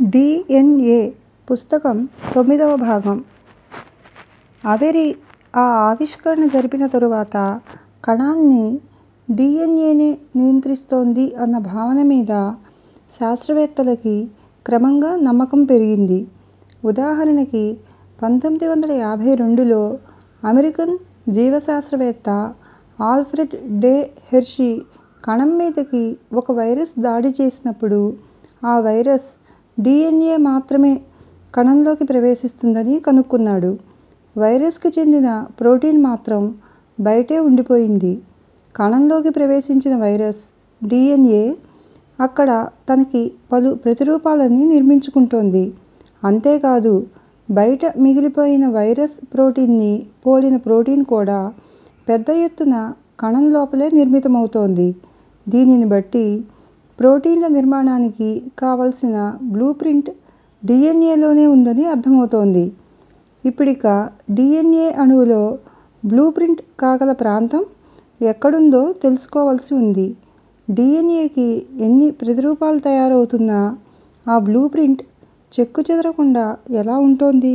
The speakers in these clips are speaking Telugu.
డిఎన్ఏ పుస్తకం 9వ భాగం. అవేరి ఆ ఆవిష్కరణ జరిపిన తరువాత కణాన్ని డిఎన్ఏనే నియంత్రిస్తోంది అన్న భావన మీద శాస్త్రవేత్తలకి క్రమంగా నమ్మకం పెరిగింది. ఉదాహరణకి 1952లో అమెరికన్ జీవశాస్త్రవేత్త ఆల్ఫ్రెడ్ డే హెర్షీ కణం మీదకి ఒక వైరస్ దాడి చేసినప్పుడు ఆ వైరస్ డిఎన్ఏ మాత్రమే కణంలోకి ప్రవేశిస్తుందని కనుక్కున్నాడు. వైరస్కి చెందిన ప్రోటీన్ మాత్రం బయటే ఉండిపోయింది. కణంలోకి ప్రవేశించిన వైరస్ డిఎన్ఏ అక్కడ తనకి పలు ప్రతిరూపాలని నిర్మించుకుంటోంది. అంతేకాదు బయట మిగిలిపోయిన వైరస్ ప్రోటీన్ని పోలిన ప్రోటీన్ కూడా పెద్ద ఎత్తున కణం లోపలే నిర్మితమవుతోంది. దీనిని బట్టి ప్రోటీన్ల నిర్మాణానికి కావలసిన బ్లూ ప్రింట్ డిఎన్ఏలోనే ఉందని అర్థమవుతోంది. ఇప్పుడిక డిఎన్ఏ అణువులో బ్లూ ప్రింట్ కాగల ప్రాంతం ఎక్కడుందో తెలుసుకోవలసి ఉంది. డిఎన్ఏకి ఎన్ని ప్రతిరూపాలు తయారవుతున్నా ఆ బ్లూ ప్రింట్ చెక్కుచెదరకుండా ఎలా ఉంటోంది?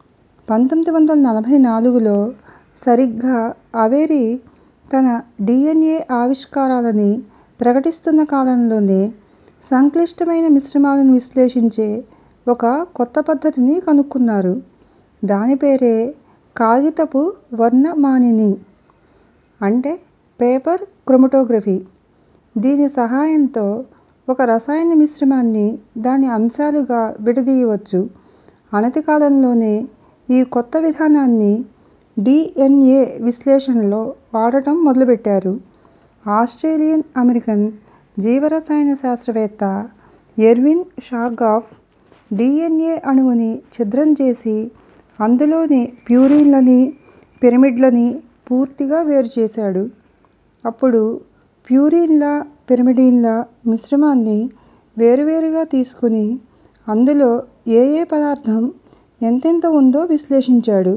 1944లో సరిగ్గా అవేరి తన డిఎన్ఏ ఆవిష్కారాలని ప్రకటిస్తున్న కాలంలోనే సంక్లిష్టమైన మిశ్రమాలను విశ్లేషించే ఒక కొత్త పద్ధతిని కనుక్కున్నారు. దాని పేరే కాగితపు వర్ణమానిని, అంటే పేపర్ క్రోమటోగ్రఫీ. దీని సహాయంతో ఒక రసాయన మిశ్రమాన్ని దాని అంశాలుగా విడదీయవచ్చు. అనతి కాలంలోనే ఈ కొత్త విధానాన్ని డిఎన్ఏ విశ్లేషణలో వాడటం మొదలుపెట్టారు. ఆస్ట్రేలియన్ అమెరికన్ జీవరసాయన శాస్త్రవేత్త ఎర్విన్ షార్గాఫ్ డిఎన్ఏ అణువుని ఛిద్రం చేసి అందులోని ప్యూరిన్లని, పిరిమిడ్లని పూర్తిగా వేరుచేశాడు. అప్పుడు ప్యూరిన్ల, పిరిమిడిన్ల మిశ్రమాన్ని వేరువేరుగా తీసుకుని అందులో ఏ పదార్థం ఎంతెంత ఉందో విశ్లేషించాడు.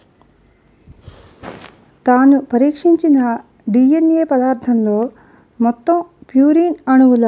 తాను పరీక్షించిన డిఎన్ఏ పదార్థంలో మొత్తం ప్యూరిన్ అణువుల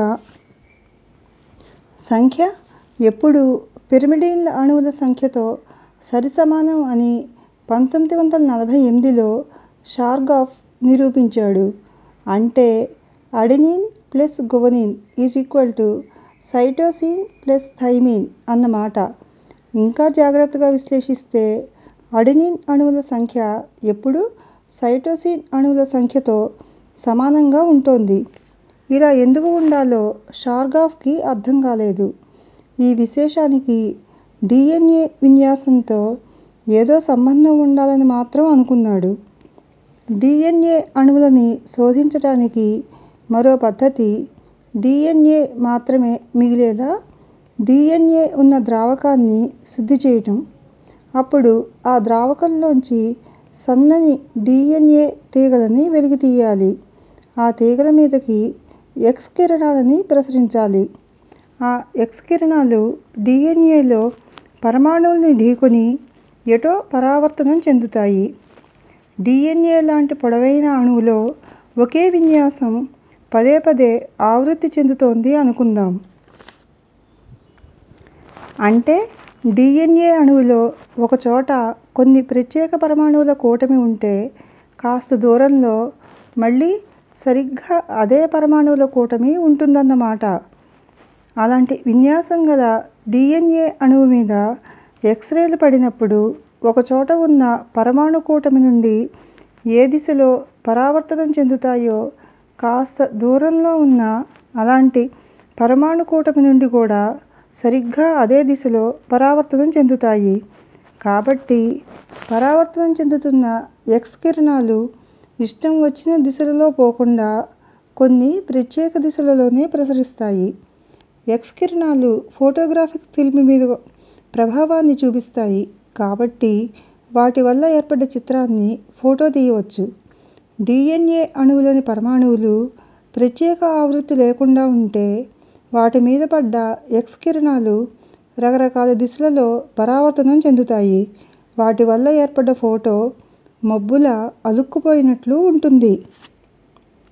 సంఖ్య ఎప్పుడూ పిరిమిడిన్ల అణువుల సంఖ్యతో సరిసమానం అని 1948లో షార్గాఫ్ నిరూపించాడు. అంటే adenine plus guanine cytosine plus thymine అన్నమాట. ఇంకా జాగ్రత్తగా విశ్లేషిస్తే అడెనిన్ అణువుల సంఖ్య ఎప్పుడూ సైటోసిన్ అణువుల సంఖ్యతో సమానంగా ఉంటోంది. ఇలా ఎందుకు ఉండాలో షార్గాఫ్కి అర్థం కాలేదు. ఈ విశేషానికి డిఎన్ఏ విన్యాసంతో ఏదో సంబంధం ఉండాలని మాత్రం అనుకున్నాడు. డిఎన్ఏ అణువులని శోధించటానికి మరో పద్ధతి డిఎన్ఏ మాత్రమే మిగిలేలా డిఎన్ఏ ఉన్న ద్రావకాన్ని శుద్ధి చేయటం. అప్పుడు ఆ ద్రావకంలోంచి సన్నని డిఎన్ఏ తీగలని వెలికితీయాలి. ఆ తీగల మీదకి ఎక్స్ కిరణాలని ప్రసరించాలి. ఆ ఎక్స్ కిరణాలు డిఎన్ఏలో పరమాణువుల్ని ఢీకొని ఎటో పరావర్తనం చెందుతాయి. డిఎన్ఏ లాంటి పొడవైన అణువులో ఒకే విన్యాసం పదే పదే ఆవృత్తి చెందుతోంది అనుకుందాం. అంటే డిఎన్ఏ అణువులో ఒకచోట కొన్ని ప్రత్యేక పరమాణువుల కూటమి ఉంటే కాస్త దూరంలో మళ్ళీ సరిగ్గా అదే పరమాణువుల కూటమి ఉంటుందన్నమాట. అలాంటి విన్యాసం గల డిఎన్ఏ అణువు మీద ఎక్స్-రేలు పడినప్పుడు ఒకచోట ఉన్న పరమాణు కూటమి నుండి ఏ దిశలో పరావర్తనం చెందుతాయో కాస్త దూరంలో ఉన్న అలాంటి పరమాణు కూటమి నుండి కూడా సరిగ్గా అదే దిశలో పరావర్తనం చెందుతాయి. కాబట్టి పరావర్తనం చెందుతున్న ఎక్స్ కిరణాలు ఇష్టం వచ్చిన దిశలలో పోకుండా కొన్ని ప్రత్యేక దిశలలోనే ప్రసరిస్తాయి. ఎక్స్ కిరణాలు ఫోటోగ్రాఫిక్ ఫిల్మ్ మీద ప్రభావాన్ని చూపిస్తాయి కాబట్టి వాటి వల్ల ఏర్పడ్డ చిత్రాన్ని ఫోటో తీయవచ్చు. డిఎన్ఏ అణువులోని పరమాణువులు ప్రత్యేక ఆవృత్తి లేకుండా ఉంటే వాటి మీద పడ్డ ఎక్స్ కిరణాలు రకరకాల దిశలలో పరావర్తనం చెందుతాయి. వాటి వల్ల ఏర్పడ్డ ఫోటో మబ్బులా అలుక్కుపోయినట్లు ఉంటుంది.